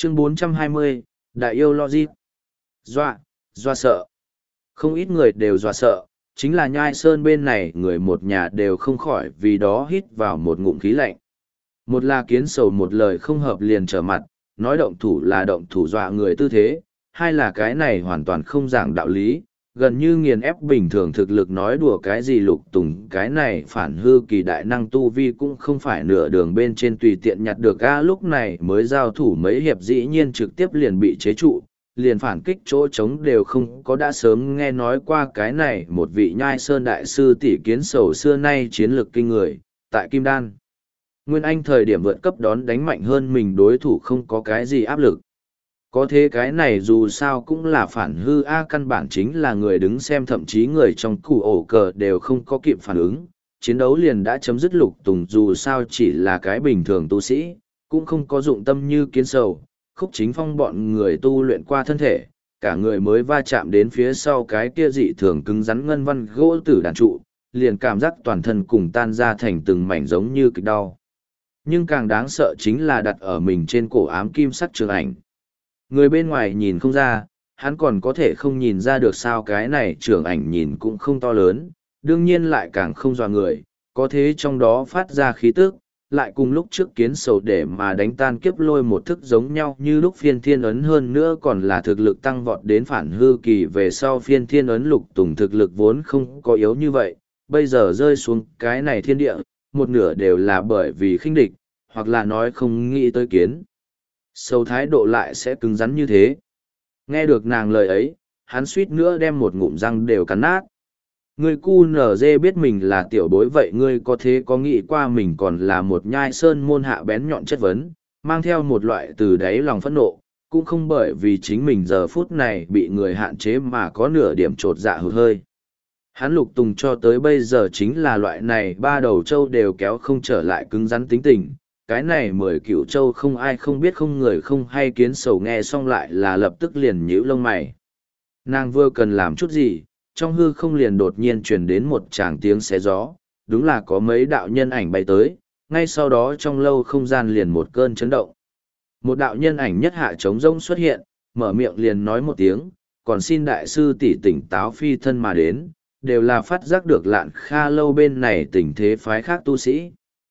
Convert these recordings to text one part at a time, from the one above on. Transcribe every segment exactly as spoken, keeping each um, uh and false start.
Chương bốn trăm hai mươi, Đại yêu Logic. Dọa, dọa sợ. Không ít người đều dọa sợ, chính là Nhai Sơn bên này người một nhà đều không khỏi vì đó hít vào một ngụm khí lạnh. Một là kiến sầu một lời không hợp liền trở mặt, nói động thủ là động thủ dọa người tư thế, hai là cái này hoàn toàn không giảng đạo lý, gần như nghiền ép bình thường thực lực nói đùa cái gì Lục Tùng, cái này phản hư kỳ đại năng tu vi cũng không phải nửa đường bên trên tùy tiện nhặt được a, lúc này mới giao thủ mấy hiệp dĩ nhiên trực tiếp liền bị chế trụ, liền phản kích chỗ trống đều không có, đã sớm nghe nói qua cái này một vị Nhai Sơn đại sư tỷ kiến sầu xưa nay chiến lược kinh người, tại Kim Đan. Nguyên Anh thời điểm vượt cấp đón đánh mạnh hơn mình đối thủ không có cái gì áp lực. Có thế cái này dù sao cũng là phản hư A, căn bản chính là người đứng xem, thậm chí người trong củ ổ cờ đều không có kịp phản ứng. Chiến đấu liền đã chấm dứt. Lục Tùng dù sao chỉ là cái bình thường tu sĩ, cũng không có dụng tâm như kiến sầu. Khúc Chính Phong bọn người tu luyện qua thân thể, cả người mới va chạm đến phía sau cái kia dị thường cứng rắn ngân văn gỗ tử đàn trụ, liền cảm giác toàn thân cùng tan ra thành từng mảnh giống như kịch đau. Nhưng càng đáng sợ chính là đặt ở mình trên cổ ám kim sắc trường ảnh. Người bên ngoài nhìn không ra, hắn còn có thể không nhìn ra được sao cái này trường ảnh nhìn cũng không to lớn, đương nhiên lại càng không dọa người, có thế trong đó phát ra khí tức, lại cùng lúc trước kiến sầu để mà đánh tan kiếp lôi một thức giống nhau như lúc phiên thiên ấn, hơn nữa còn là thực lực tăng vọt đến phản hư kỳ về sau phiên thiên ấn. Lục Tùng thực lực vốn không có yếu như vậy, bây giờ rơi xuống cái này thiên địa, một nửa đều là bởi vì khinh địch, hoặc là nói không nghĩ tới kiến sầu thái độ lại sẽ cứng rắn như thế. Nghe được nàng lời ấy, hắn suýt nữa đem một ngụm răng đều cắn nát. Ngươi cu nở dê biết mình là tiểu bối, vậy ngươi có thế có nghĩ qua mình còn là một Nhai Sơn môn hạ bén nhọn chất vấn, mang theo một loại từ đáy lòng phẫn nộ, cũng không bởi vì chính mình giờ phút này bị người hạn chế mà có nửa điểm trột dạ hụt hơi. Hắn Lục Tùng cho tới bây giờ chính là loại này ba đầu trâu đều kéo không trở lại cứng rắn tính tình. Cái này mười cửu châu không ai không biết, không người không hay. Kiến sầu nghe xong lại là lập tức liền nhíu lông mày. Nàng vừa cần làm chút gì, trong hư không liền đột nhiên truyền đến một tràng tiếng xé gió, đúng là có mấy đạo nhân ảnh bay tới, ngay sau đó trong lâu không gian liền một cơn chấn động. Một đạo nhân ảnh nhất hạ trống rỗng xuất hiện, mở miệng liền nói một tiếng, còn xin đại sư tỷ tỉnh táo phi thân mà đến, đều là phát giác được Lạn Kha lâu bên này tình thế phái khác tu sĩ.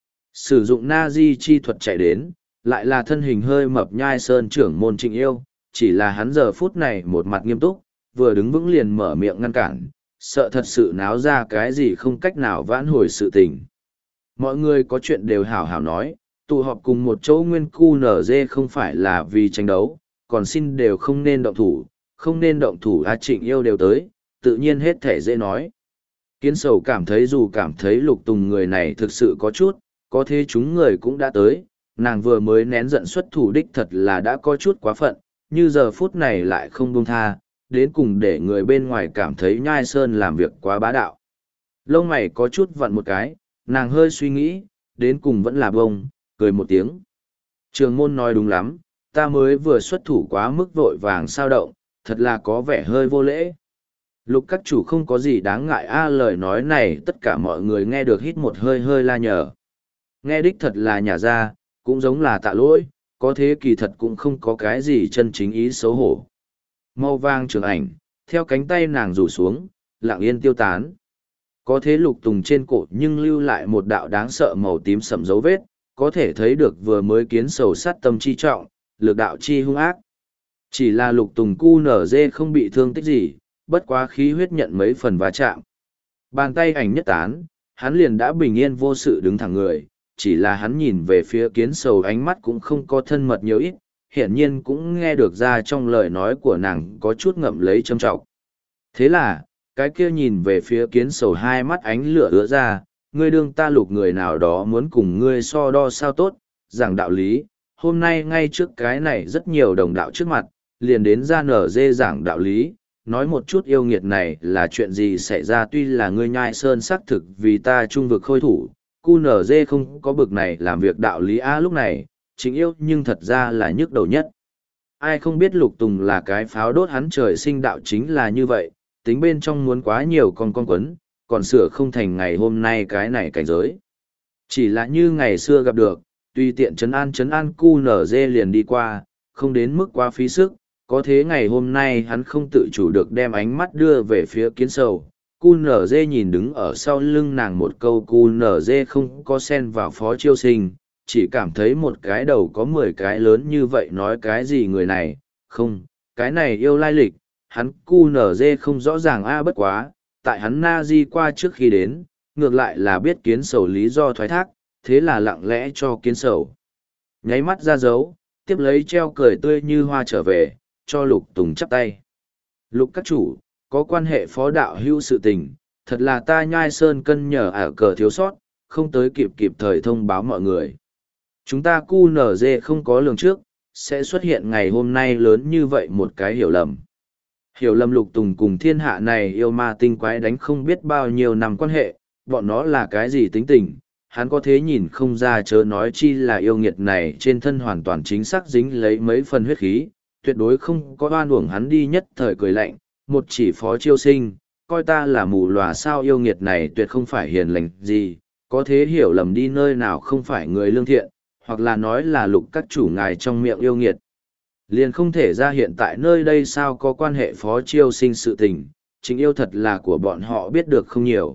Sử dụng na di chi thuật chạy đến, lại là thân hình hơi mập Nhai Sơn trưởng môn Trịnh Yêu, chỉ là hắn giờ phút này một mặt nghiêm túc, vừa đứng vững liền mở miệng ngăn cản, sợ thật sự náo ra cái gì không cách nào vãn hồi sự tình. Mọi người có chuyện đều hảo hảo nói, tụ họp cùng một chỗ nguyên cu nở dê không phải là vì tranh đấu, còn xin đều không nên động thủ, không nên động thủ. A Trịnh Yêu đều tới, tự nhiên hết thể dễ nói. Kiến sầu cảm thấy dù cảm thấy Lục Tùng người này thực sự có chút, có thế chúng người cũng đã tới, nàng vừa mới nén giận xuất thủ đích thật là đã có chút quá phận, như giờ phút này lại không buông tha, đến cùng để người bên ngoài cảm thấy Nhai Sơn làm việc quá bá đạo. Lông mày có chút vặn một cái, nàng hơi suy nghĩ, đến cùng vẫn là bông, cười một tiếng. Trường môn nói đúng lắm, ta mới vừa xuất thủ quá mức vội vàng sao động, thật là có vẻ hơi vô lễ. Lục các chủ không có gì đáng ngại a, lời nói này tất cả mọi người nghe được hít một hơi hơi la nhờ. Nghe đích thật là nhả ra, cũng giống là tạ lỗi, có thế kỳ thật cũng không có cái gì chân chính ý xấu hổ. Màu vàng trường ảnh, theo cánh tay nàng rủ xuống, lặng yên tiêu tán. Có thế Lục Tùng trên cổ nhưng lưu lại một đạo đáng sợ màu tím sậm dấu vết, có thể thấy được vừa mới kiến sầu sát tâm chi trọng, lực đạo chi hung ác. Chỉ là Lục Tùng cu nở dê không bị thương tích gì, bất quá khí huyết nhận mấy phần va chạm. Bàn tay ảnh nhất tán, hắn liền đã bình yên vô sự đứng thẳng người, chỉ là hắn nhìn về phía kiến sầu ánh mắt cũng không có thân mật nhiều ít, hiển nhiên cũng nghe được ra trong lời nói của nàng có chút ngậm lấy châm trọng. Thế là, cái kia nhìn về phía kiến sầu hai mắt ánh lửa ứa ra, ngươi đương ta Lục người nào đó muốn cùng ngươi so đo sao tốt, giảng đạo lý, hôm nay ngay trước cái này rất nhiều đồng đạo trước mặt, liền đến ra nở dê giảng đạo lý, nói một chút yêu nghiệt này là chuyện gì xảy ra. Tuy là ngươi Nhai Sơn xác thực vì ta trung vực khôi thủ, cu nở dê không có bực này làm việc đạo lý a. Lúc này Chính Yêu nhưng thật ra là nhức đầu nhất. Ai không biết Lục Tùng là cái pháo đốt, hắn trời sinh đạo chính là như vậy, tính bên trong muốn quá nhiều con con quấn, còn sửa không thành ngày hôm nay cái này cảnh giới. Chỉ là như ngày xưa gặp được, tùy tiện trấn an trấn an cu nở dê liền đi qua, không đến mức quá phí sức, có thế ngày hôm nay hắn không tự chủ được đem ánh mắt đưa về phía kiến sầu. Cu nở dê nhìn đứng ở sau lưng nàng một câu cu nở dê không có xen vào Phó Chiêu Sinh, chỉ cảm thấy một cái đầu có mười cái lớn như vậy nói cái gì người này, không, cái này yêu lai lịch, hắn cu nở dê không rõ ràng a bất quá, tại hắn na di qua trước khi đến, ngược lại là biết kiến sầu lý do thoái thác, thế là lặng lẽ cho kiến sầu. Nháy mắt ra dấu, tiếp lấy treo cười tươi như hoa trở về, cho Lục Tùng chắp tay. Lục các chủ, có quan hệ Phó đạo hữu sự tình, thật là ta Nhai Sơn cân nhờ ở cờ thiếu sót, không tới kịp kịp thời thông báo mọi người. Chúng ta cu nở dê không có lường trước, sẽ xuất hiện ngày hôm nay lớn như vậy một cái hiểu lầm. Hiểu lầm Lục Tùng cùng thiên hạ này yêu ma tinh quái đánh không biết bao nhiêu năm quan hệ, bọn nó là cái gì tính tình, hắn có thế nhìn không ra chớ nói chi là yêu nghiệt này trên thân hoàn toàn chính xác dính lấy mấy phần huyết khí, tuyệt đối không có oan uổng hắn đi nhất thời cười lạnh, một chỉ Phó Chiêu Sinh, coi ta là mù lòa sao yêu nghiệt này tuyệt không phải hiền lành gì, có thế hiểu lầm đi nơi nào không phải người lương thiện, hoặc là nói là Lục các chủ ngài trong miệng yêu nghiệt. Liền không thể ra hiện tại nơi đây sao có quan hệ Phó Chiêu Sinh sự tình, chính yêu thật là của bọn họ biết được không nhiều.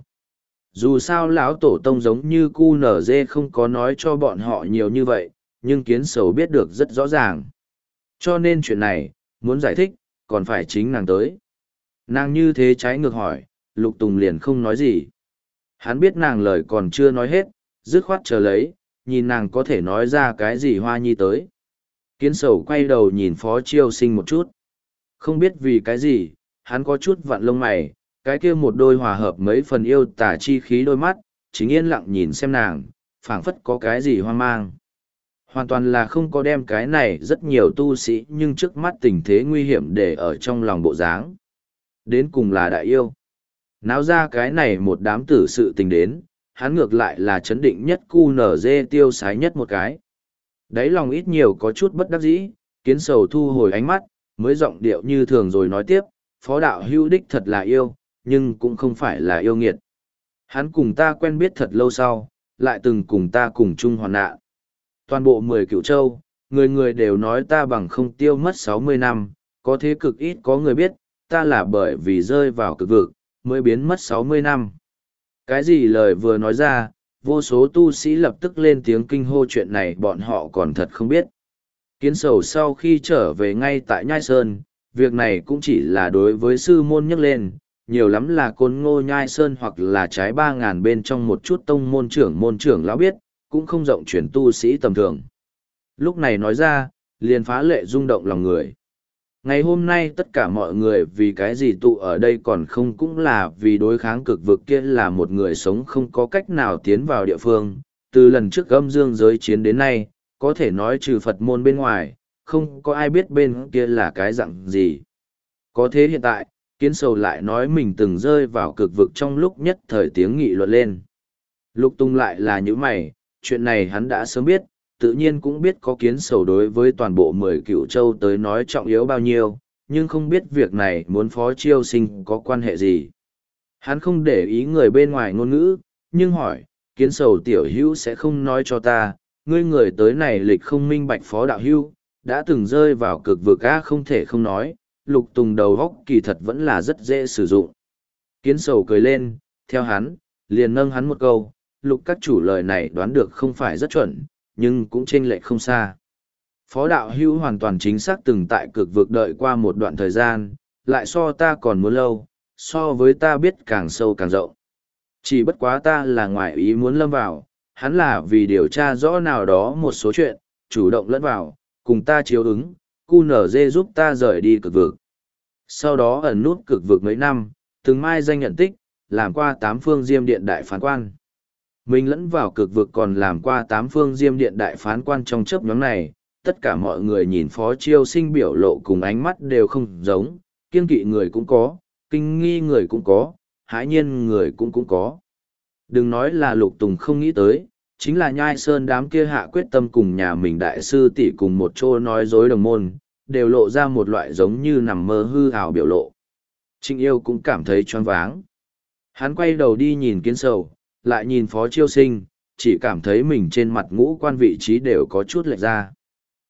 Dù sao lão tổ tông giống như cu nở dê không có nói cho bọn họ nhiều như vậy, nhưng kiến sầu biết được rất rõ ràng. Cho nên chuyện này, muốn giải thích, còn phải chính nàng tới. Nàng như thế trái ngược hỏi, Lục Tùng liền không nói gì. Hắn biết nàng lời còn chưa nói hết, dứt khoát chờ lấy, nhìn nàng có thể nói ra cái gì hoa nhi tới. Kiến sầu quay đầu nhìn Phó Chiêu Sinh một chút. Không biết vì cái gì, hắn có chút vặn lông mày, cái kia một đôi hòa hợp mấy phần yêu tả chi khí đôi mắt, chính yên lặng nhìn xem nàng, phảng phất có cái gì hoang mang. Hoàn toàn là không có đem cái này rất nhiều tu sĩ nhưng trước mắt tình thế nguy hiểm để ở trong lòng bộ dáng. Đến cùng là đại yêu. Náo ra cái này một đám tử sự tình đến, hắn ngược lại là chấn định nhất cu nở dê tiêu sái nhất một cái. Đấy lòng ít nhiều có chút bất đắc dĩ, kiến sầu thu hồi ánh mắt, mới giọng điệu như thường rồi nói tiếp, Phó đạo hữu đích thật là yêu, nhưng cũng không phải là yêu nghiệt. Hắn cùng ta quen biết thật lâu sau, lại từng cùng ta cùng chung hoàn nạn. Toàn bộ mười cựu châu, người người đều nói ta bằng không tiêu mất sáu mươi năm, có thế cực ít có người biết, ta là bởi vì rơi vào cực vực, mới biến mất sáu mươi năm. Cái gì lời vừa nói ra, vô số tu sĩ lập tức lên tiếng kinh hô chuyện này bọn họ còn thật không biết. Kiến sầu sau khi trở về ngay tại Nhai Sơn, việc này cũng chỉ là đối với sư môn nhắc lên, nhiều lắm là Côn Ngô Nhai Sơn hoặc là trái ba ngàn bên trong một chút tông môn trưởng môn trưởng lão biết, cũng không rộng chuyển tu sĩ tầm thường. Lúc này nói ra, liền phá lệ rung động lòng người. Ngày hôm nay tất cả mọi người vì cái gì tụ ở đây còn không cũng là vì đối kháng cực vực kia là một người sống không có cách nào tiến vào địa phương. Từ lần trước âm dương giới chiến đến nay, có thể nói trừ Phật môn bên ngoài, không có ai biết bên kia là cái dạng gì. Có thế hiện tại, kiến sầu lại nói mình từng rơi vào cực vực trong lúc nhất thời tiếng nghị luận lên. Lục Tung lại là những mày, chuyện này hắn đã sớm biết, tự nhiên cũng biết có kiến sầu đối với toàn bộ mười cựu châu tới nói trọng yếu bao nhiêu, nhưng không biết việc này muốn Phó Chiêu Sinh có quan hệ gì. Hắn không để ý người bên ngoài ngôn ngữ, nhưng hỏi, kiến sầu tiểu hữu sẽ không nói cho ta, ngươi người tới này lịch không minh bạch Phó đạo hữu, đã từng rơi vào cực vực á không thể không nói, Lục Tùng đầu góc kỳ thật vẫn là rất dễ sử dụng. Kiến sầu cười lên, theo hắn, liền nâng hắn một câu, Lục các chủ lời này đoán được không phải rất chuẩn, nhưng cũng chênh lệch không xa. Phó đạo hữu hoàn toàn chính xác từng tại cực vực đợi qua một đoạn thời gian, lại so ta còn muốn lâu, so với ta biết càng sâu càng rộng. Chỉ bất quá ta là ngoại ý muốn lâm vào, hắn là vì điều tra rõ nào đó một số chuyện, chủ động lẫn vào, cùng ta chiếu ứng, cu nở dê giúp ta rời đi cực vực. Sau đó ẩn nút cực vực mấy năm, từng mai danh nhận tích, làm qua tám phương diêm điện đại phán quan. Mình lẫn vào cực vực còn làm qua tám phương diêm điện đại phán quan trong chớp nhóm này, tất cả mọi người nhìn Phó Chiêu Sinh biểu lộ cùng ánh mắt đều không giống, kiên kỵ người cũng có, kinh nghi người cũng có, hãi nhiên người cũng cũng có. Đừng nói là Lục Tùng không nghĩ tới, chính là Nhai Sơn đám kia hạ quyết tâm cùng nhà mình đại sư tỷ cùng một chỗ nói dối đồng môn, đều lộ ra một loại giống như nằm mơ hư ảo biểu lộ. Trịnh Yêu cũng cảm thấy choáng váng. Hắn quay đầu đi nhìn Kiến Sầu, lại nhìn Phó Chiêu Sinh, chỉ cảm thấy mình trên mặt ngũ quan vị trí đều có chút lệch ra.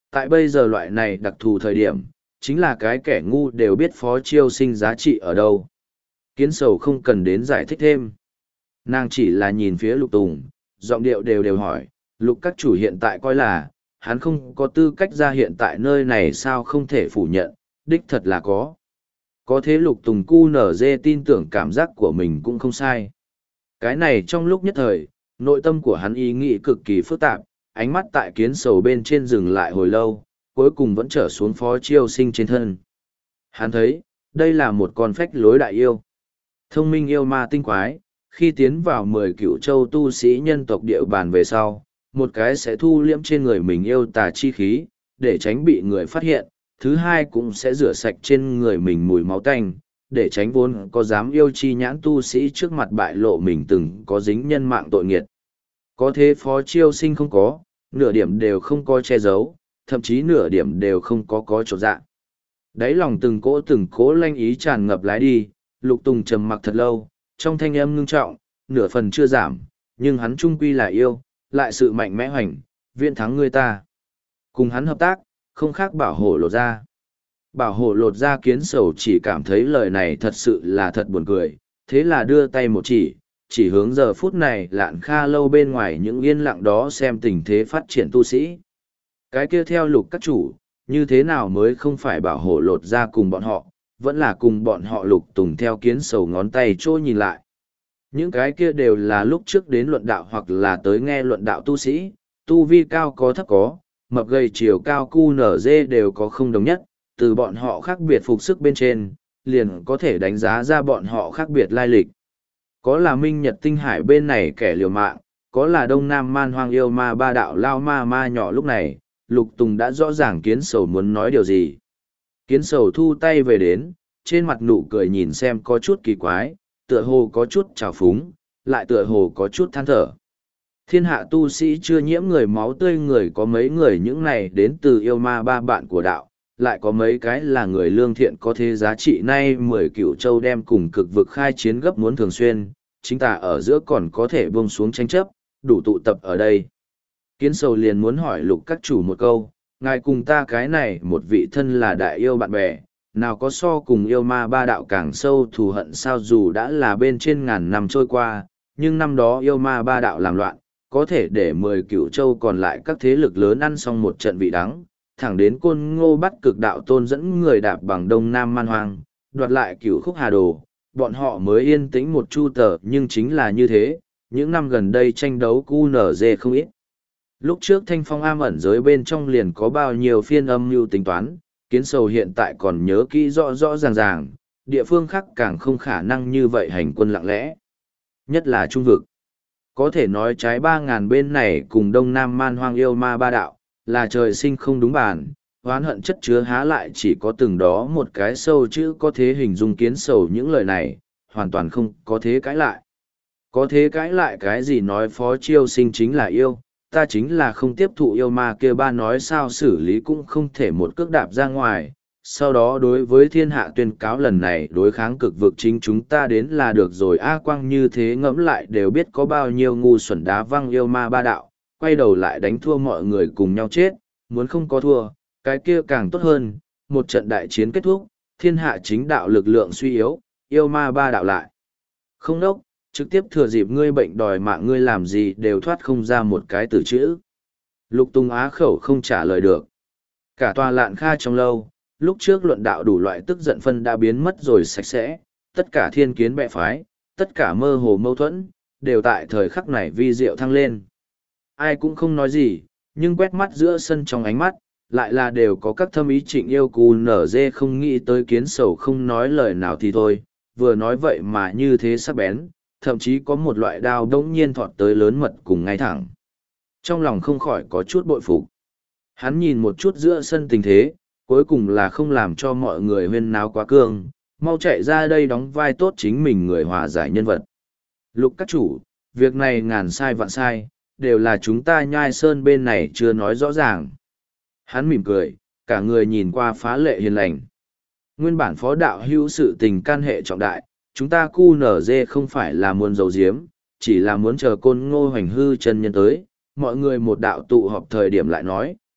Tại bây giờ loại này đặc thù thời điểm, chính là cái kẻ ngu đều biết Phó Chiêu Sinh giá trị ở đâu. Kiến sầu không cần đến giải thích thêm. Nàng chỉ là nhìn phía Lục Tùng, giọng điệu đều đều hỏi, Lục các chủ hiện tại coi là, hắn không có tư cách ra hiện tại nơi này sao không thể phủ nhận, đích thật là có. Có thế Lục Tùng cu nở dê tin tưởng cảm giác của mình cũng không sai. Cái này trong lúc nhất thời, nội tâm của hắn ý nghĩ cực kỳ phức tạp, ánh mắt tại kiến sầu bên trên dừng lại hồi lâu, cuối cùng vẫn trở xuống Phó Chiêu Sinh trên thân. Hắn thấy, đây là một con phách lối đại yêu. Thông minh yêu ma tinh quái, khi tiến vào mười cựu châu tu sĩ nhân tộc địa bàn về sau, một cái sẽ thu liễm trên người mình yêu tà chi khí, để tránh bị người phát hiện, thứ hai cũng sẽ rửa sạch trên người mình mùi máu tanh, để tránh vốn có dám yêu chi nhãn tu sĩ trước mặt bại lộ mình từng có dính nhân mạng tội nghiệt. Có thế Phó Chiêu Sinh không có, nửa điểm đều không có che giấu, thậm chí nửa điểm đều không có có chỗ dạ. Đáy lòng từng cỗ từng cỗ lanh ý tràn ngập lái đi, Lục Tùng trầm mặc thật lâu, trong thanh âm ngưng trọng, nửa phần chưa giảm, nhưng hắn trung quy là yêu, lại sự mạnh mẽ hoành, viện thắng người ta. Cùng hắn hợp tác, không khác bảo hộ lột ra. Bảo hộ lột ra kiến sầu chỉ cảm thấy lời này thật sự là thật buồn cười, thế là đưa tay một chỉ, chỉ hướng giờ phút này lạn kha lâu bên ngoài những yên lặng đó xem tình thế phát triển tu sĩ. Cái kia theo Lục các chủ, như thế nào mới không phải bảo hộ lột ra cùng bọn họ, vẫn là cùng bọn họ Lục Tùng theo kiến sầu ngón tay trôi nhìn lại. Những cái kia đều là lúc trước đến luận đạo hoặc là tới nghe luận đạo tu sĩ, tu vi cao có thấp có, mập gầy chiều cao cu nở dê đều có không đồng nhất, từ bọn họ khác biệt phục sức bên trên, liền có thể đánh giá ra bọn họ khác biệt lai lịch. Có là Minh Nhật Tinh Hải bên này kẻ liều mạng, có là Đông Nam Man Hoang yêu ma ba đạo lao ma ma nhỏ lúc này, Lục Tùng đã rõ ràng kiến sầu muốn nói điều gì. Kiến sầu thu tay về đến, trên mặt nụ cười nhìn xem có chút kỳ quái, tựa hồ có chút trào phúng, lại tựa hồ có chút than thở. Thiên hạ tu sĩ chưa nhiễm người máu tươi người có mấy người những này đến từ yêu ma ba bạn của đạo, lại có mấy cái là người lương thiện có thế giá trị nay mười cựu châu đem cùng cực vực khai chiến gấp muốn thường xuyên, chính ta ở giữa còn có thể buông xuống tranh chấp, đủ tụ tập ở đây. Kiến sầu liền muốn hỏi Lục các chủ một câu, ngài cùng ta cái này một vị thân là đại yêu bạn bè, nào có so cùng yêu ma ba đạo càng sâu thù hận sao dù đã là bên trên ngàn năm trôi qua, nhưng năm đó yêu ma ba đạo làm loạn, có thể để mười cựu châu còn lại các thế lực lớn ăn xong một trận vị đắng, thẳng đến Côn Ngô bắt cực đạo tôn dẫn người đạp bằng Đông Nam Man Hoang, đoạt lại cửu khúc hà đồ, bọn họ mới yên tĩnh một chu tờ nhưng chính là như thế, những năm gần đây tranh đấu cu nở dê không ít. Lúc trước thanh phong am ẩn giới bên trong liền có bao nhiêu phiên âm mưu tính toán, kiến sầu hiện tại còn nhớ kỹ rõ rõ ràng ràng, địa phương khác càng không khả năng như vậy hành quân lặng lẽ. Nhất là trung vực. Có thể nói trái ba ngàn bên này cùng Đông Nam Man Hoang yêu ma ba đạo, là trời sinh không đúng bàn, oán hận chất chứa há lại chỉ có từng đó một cái sâu chữ có thế hình dung kiến sầu những lời này, hoàn toàn không có thế cãi lại. Có thế cãi lại cái gì nói Phó Chiêu Sinh chính là yêu, ta chính là không tiếp thụ yêu ma kia ba nói sao xử lý cũng không thể một cước đạp ra ngoài. Sau đó đối với thiên hạ tuyên cáo lần này đối kháng cực vực chính chúng ta đến là được rồi A Quang như thế ngẫm lại đều biết có bao nhiêu ngu xuẩn đá văng yêu ma ba đạo, quay đầu lại đánh thua mọi người cùng nhau chết, muốn không có thua, cái kia càng tốt hơn, một trận đại chiến kết thúc, thiên hạ chính đạo lực lượng suy yếu, yêu ma ba đạo lại. Không đốc, trực tiếp thừa dịp ngươi bệnh đòi mạng ngươi làm gì đều thoát không ra một cái từ chữ. Lục Tùng á khẩu không trả lời được. Cả tòa lạn kha trong lâu, lúc trước luận đạo đủ loại tức giận phân đã biến mất rồi sạch sẽ, tất cả thiên kiến bệ phái, tất cả mơ hồ mâu thuẫn, đều tại thời khắc này vi diệu thăng lên. Ai cũng không nói gì, nhưng quét mắt giữa sân trong ánh mắt, lại là đều có các thâm ý trịnh yêu cù nở dê không nghĩ tới kiến sầu không nói lời nào thì thôi, vừa nói vậy mà như thế sắc bén, thậm chí có một loại đao đống nhiên thọt tới lớn mật cùng ngay thẳng. Trong lòng không khỏi có chút bội phục. Hắn nhìn một chút giữa sân tình thế, cuối cùng là không làm cho mọi người huyên náo quá cương, mau chạy ra đây đóng vai tốt chính mình người hòa giải nhân vật. Lục các chủ, việc này ngàn sai vạn sai, đều là chúng ta nhai sơn bên này chưa nói rõ ràng. Hắn mỉm cười, cả người nhìn qua phá lệ hiền lành. Nguyên bản phó đạo hữu sự tình can hệ trọng đại, chúng ta cu nở dê không phải là muốn giấu giếm, chỉ là muốn chờ Côn Ngô Hoành hư chân nhân tới, mọi người một đạo tụ họp thời điểm lại nói,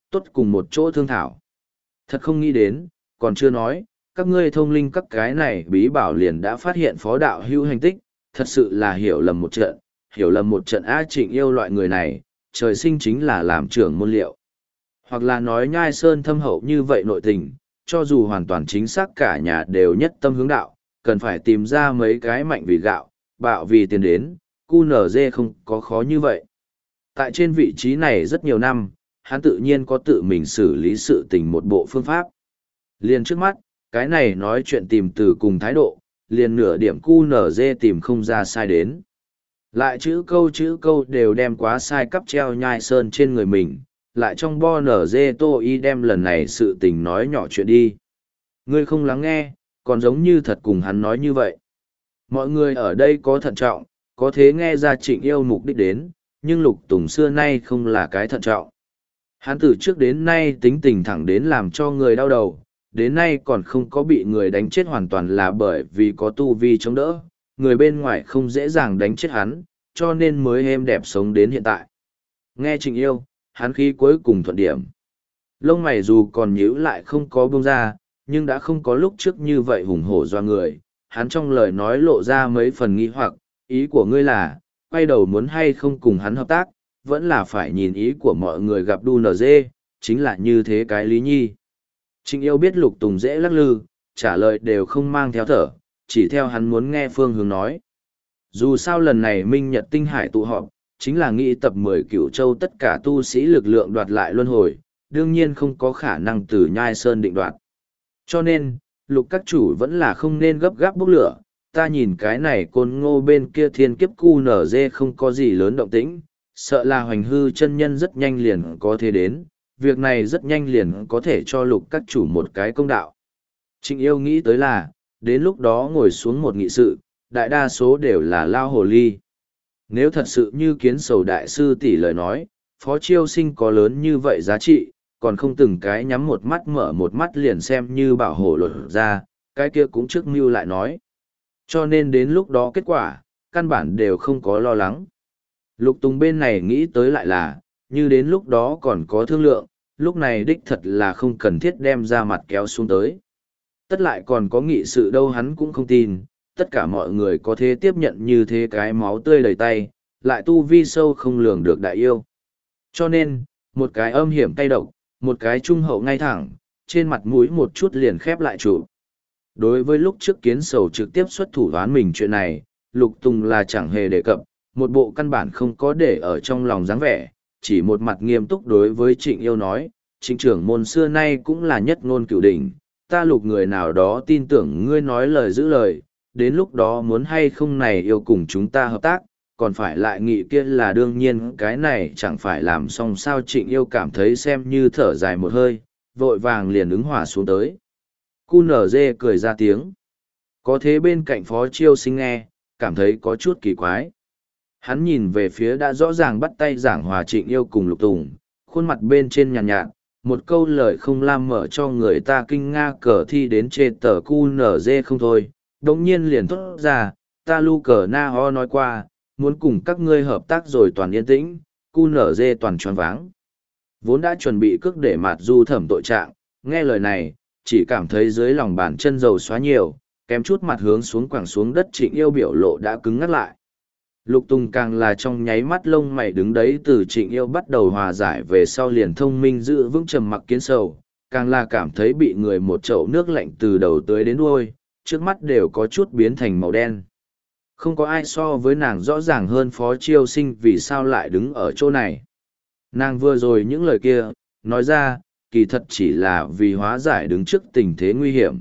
tốt cùng một chỗ thương thảo. Thật không nghĩ đến, còn chưa nói, các ngươi thông linh các cái này bí bảo liền đã phát hiện phó đạo hữu hành tích, thật sự là hiểu lầm một trận, hiểu lầm một trận á. Trịnh Yêu loại người này, trời sinh chính là làm trưởng môn liệu. Hoặc là nói Nhai Sơn thâm hậu như vậy nội tình, cho dù hoàn toàn chính xác cả nhà đều nhất tâm hướng đạo, cần phải tìm ra mấy cái mạnh vì gạo, bạo vì tiền đến, cu nở dê không có khó như vậy. Tại trên vị trí này rất nhiều năm, hắn tự nhiên có tự mình xử lý sự tình một bộ phương pháp. Liền trước mắt, cái này nói chuyện tìm từ cùng thái độ, liền nửa điểm cu nở dê tìm không ra sai đến. Lại chữ câu chữ câu đều đem quá sai cắp treo Nhai Sơn trên người mình, lại trong bo nở dê tô y đem lần này sự tình nói nhỏ chuyện đi. Ngươi không lắng nghe, còn giống như thật cùng hắn nói như vậy. Mọi người ở đây có thận trọng, có thế nghe ra Trịnh Yêu mục đích đến, nhưng Lục Tùng xưa nay không là cái thận trọng. Hắn từ trước đến nay tính tình thẳng đến làm cho người đau đầu, đến nay còn không có bị người đánh chết hoàn toàn là bởi vì có tu vi chống đỡ, người bên ngoài không dễ dàng đánh chết hắn, cho nên mới êm đẹp sống đến hiện tại. Nghe Trịnh Yêu, hắn khí cuối cùng thuận điểm. Lông mày dù còn nhíu lại không có buông ra, nhưng đã không có lúc trước như vậy hùng hổ doa người. Hắn trong lời nói lộ ra mấy phần nghi hoặc, ý của ngươi là, quay đầu muốn hay không cùng hắn hợp tác, vẫn là phải nhìn ý của mọi người gặp đu nở dê, chính là như thế cái lý nhi. Trịnh Yêu biết Lục Tùng dễ lắc lư, trả lời đều không mang theo thở, chỉ theo hắn muốn nghe phương hướng nói. Dù sao lần này Minh Nhật Tinh Hải tụ họp, chính là nghĩ tập mười cửu châu tất cả tu sĩ lực lượng đoạt lại luân hồi, đương nhiên không có khả năng từ Nhai Sơn định đoạt. Cho nên, Lục các chủ vẫn là không nên gấp gáp bốc lửa, ta nhìn cái này côn ngô bên kia thiên kiếp cu nở dê không có gì lớn động tĩnh, sợ là hoành hư chân nhân rất nhanh liền có thể đến, việc này rất nhanh liền có thể cho Lục các chủ một cái công đạo. Trịnh Yêu nghĩ tới là, đến lúc đó ngồi xuống một nghị sự, đại đa số đều là lao hồ ly. Nếu thật sự như Kiến Sầu đại sư tỷ lời nói, Phó Chiêu Sinh có lớn như vậy giá trị, còn không từng cái nhắm một mắt mở một mắt liền xem như bảo hộ luật ra, cái kia cũng trước mưu lại nói. Cho nên đến lúc đó kết quả, căn bản đều không có lo lắng. Lục Tùng bên này nghĩ tới lại là, như đến lúc đó còn có thương lượng, lúc này đích thật là không cần thiết đem ra mặt kéo xuống tới. Tất lại còn có nghị sự đâu hắn cũng không tin, tất cả mọi người có thể tiếp nhận như thế cái máu tươi đầy tay, lại tu vi sâu không lường được đại yêu. Cho nên, một cái âm hiểm tay độc, một cái trung hậu ngay thẳng, trên mặt mũi một chút liền khép lại trụ. Đối với lúc trước Kiến Sầu trực tiếp xuất thủ đoán mình chuyện này, Lục Tùng là chẳng hề đề cập, một bộ căn bản không có để ở trong lòng dáng vẻ, chỉ một mặt nghiêm túc đối với Trịnh Yêu nói, Trịnh trưởng môn xưa nay cũng là nhất ngôn cửu đỉnh, ta Lục người nào đó tin tưởng ngươi nói lời giữ lời, đến lúc đó muốn hay không này yêu cùng chúng ta hợp tác, còn phải lại nghị kia là đương nhiên cái này chẳng phải làm xong sao. Trịnh Yêu cảm thấy xem như thở dài một hơi, vội vàng liền ứng hỏa xuống tới. Cu nở dê cười ra tiếng. Có thế bên cạnh Phó Chiêu Sinh nghe, cảm thấy có chút kỳ quái. Hắn nhìn về phía đã rõ ràng bắt tay giảng hòa Trịnh Yêu cùng Lục Tùng, khuôn mặt bên trên nhàn nhạt, nhạt, một câu lời không lam mở cho người ta kinh nga cờ thi đến chê tờ cu nở dê không thôi. Đống nhiên liền thốt ra, ta lu cờ na ho nói qua, muốn cùng các ngươi hợp tác rồi toàn yên tĩnh, cu nở dê toàn tròn váng. Vốn đã chuẩn bị cước để mạt du thẩm tội trạng, nghe lời này, chỉ cảm thấy dưới lòng bàn chân dầu xóa nhiều, kém chút mặt hướng xuống quẳng xuống đất. Trịnh Yêu biểu lộ đã cứng ngắt lại. Lục Tùng càng là trong nháy mắt lông mày đứng đấy, từ Trịnh Yêu bắt đầu hòa giải về sau liền thông minh giữ vững trầm mặc Kiến Sầu, càng là cảm thấy bị người một chậu nước lạnh từ đầu tới đến đuôi, trước mắt đều có chút biến thành màu đen. Không có ai so với nàng rõ ràng hơn Phó Chiêu Sinh vì sao lại đứng ở chỗ này. Nàng vừa rồi những lời kia, nói ra, kỳ thật chỉ là vì hóa giải đứng trước tình thế nguy hiểm.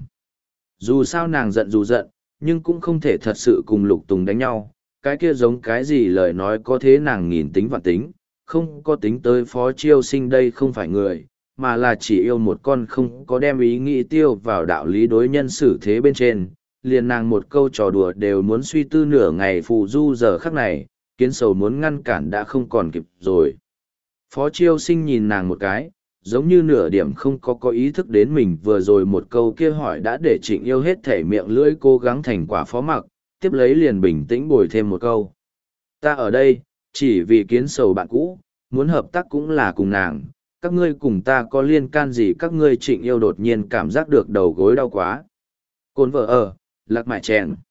Dù sao nàng giận dù giận, nhưng cũng không thể thật sự cùng Lục Tùng đánh nhau. Cái kia giống cái gì lời nói có thế nàng nghìn tính vạn tính, không có tính tới Phó Chiêu Sinh đây không phải người, mà là chỉ yêu một con không có đem ý nghĩ tiêu vào đạo lý đối nhân xử thế bên trên. Liền nàng một câu trò đùa đều muốn suy tư nửa ngày phù du giờ khắc này, Kiến Sầu muốn ngăn cản đã không còn kịp rồi. Phó Chiêu Sinh nhìn nàng một cái, giống như nửa điểm không có có ý thức đến mình vừa rồi một câu kia hỏi đã để Trịnh Yêu hết thể miệng lưỡi cố gắng thành quả phó mặc, tiếp lấy liền bình tĩnh bồi thêm một câu. Ta ở đây, chỉ vì Kiến Sầu bạn cũ, muốn hợp tác cũng là cùng nàng, các ngươi cùng ta có liên can gì? Các ngươi Trịnh Yêu đột nhiên cảm giác được đầu gối đau quá. Cồn vợ ở, lạc mại chèn.